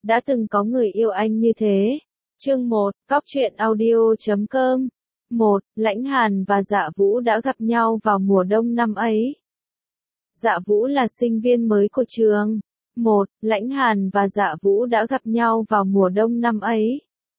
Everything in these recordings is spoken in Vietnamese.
Đã từng có người yêu anh như thế. Chương 1, Cóc truyện audio.com. 1. Lãnh Hàn và Dạ Vũ đã gặp nhau vào mùa đông năm ấy. Dạ Vũ là sinh viên mới của trường. 1. Lãnh Hàn và Dạ Vũ đã gặp nhau vào mùa đông năm ấy.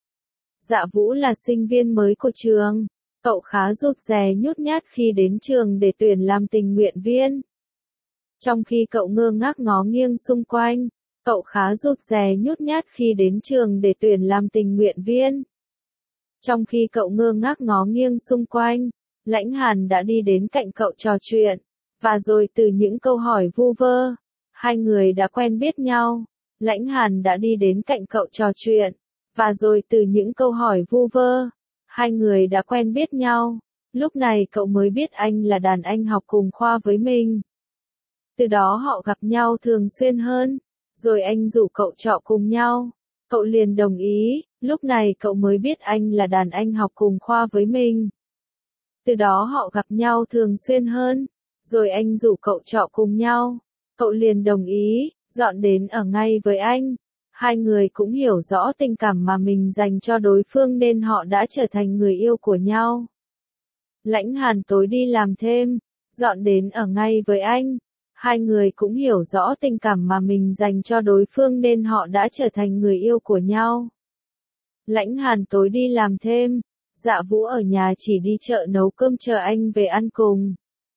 Dạ Vũ là sinh viên mới của trường. Cậu khá rụt rè nhút nhát khi đến trường để tuyển làm tình nguyện viên. Trong khi cậu ngơ ngác ngó nghiêng xung quanh, cậu khá rụt rè nhút nhát khi đến trường để tuyển làm tình nguyện viên. Trong khi cậu ngơ ngác ngó nghiêng xung quanh, Lãnh Hàn đã đi đến cạnh cậu trò chuyện, và rồi từ những câu hỏi vu vơ, hai người đã quen biết nhau. Lãnh Hàn đã đi đến cạnh cậu trò chuyện, và rồi từ những câu hỏi vu vơ, hai người đã quen biết nhau. Lúc này cậu mới biết anh là đàn anh học cùng khoa với mình. Từ đó họ gặp nhau thường xuyên hơn, rồi anh rủ cậu trọ cùng nhau. Cậu liền đồng ý, lúc này cậu mới biết anh là đàn anh học cùng khoa với mình. Từ đó họ gặp nhau thường xuyên hơn, rồi anh rủ cậu trọ cùng nhau. Cậu liền đồng ý, dọn đến ở ngay với anh. Hai người cũng hiểu rõ tình cảm mà mình dành cho đối phương nên họ đã trở thành người yêu của nhau. Lãnh Hàn tối đi làm thêm, dọn đến ở ngay với anh. Hai người cũng hiểu rõ tình cảm mà mình dành cho đối phương nên họ đã trở thành người yêu của nhau. Lãnh Hàn tối đi làm thêm, Dạ Vũ ở nhà chỉ đi chợ nấu cơm chờ anh về ăn cùng.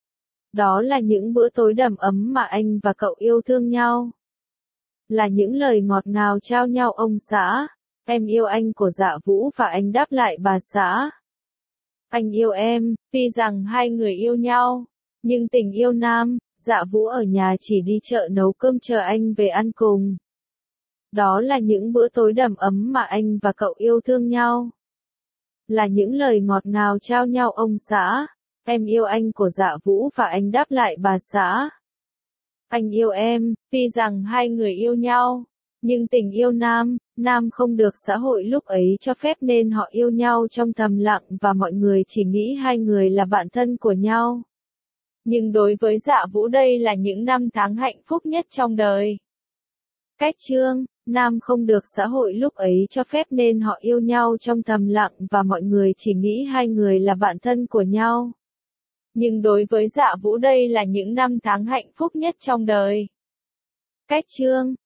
Đó là những bữa tối đầm ấm mà anh và cậu yêu thương nhau. Là những lời ngọt ngào trao nhau ông xã. Em yêu anh của Dạ Vũ và anh đáp lại bà xã. Anh yêu em, tuy rằng hai người yêu nhau, nhưng tình yêu nam. Dạ Vũ ở nhà chỉ đi chợ nấu cơm chờ anh về ăn cùng. Đó là những bữa tối đầm ấm mà anh và cậu yêu thương nhau. Là những lời ngọt ngào trao nhau ông xã. Em yêu anh của Dạ Vũ và anh đáp lại bà xã. Anh yêu em, tuy rằng hai người yêu nhau, nhưng tình yêu nam không được xã hội lúc ấy cho phép nên họ yêu nhau trong thầm lặng và mọi người chỉ nghĩ hai người là bạn thân của nhau. Nhưng đối với Dạ Vũ đây là những năm tháng hạnh phúc nhất trong đời. Cách chương, nam không được xã hội lúc ấy cho phép nên họ yêu nhau trong thầm lặng và mọi người chỉ nghĩ hai người là bạn thân của nhau. Nhưng đối với Dạ Vũ đây là những năm tháng hạnh phúc nhất trong đời. Cách chương,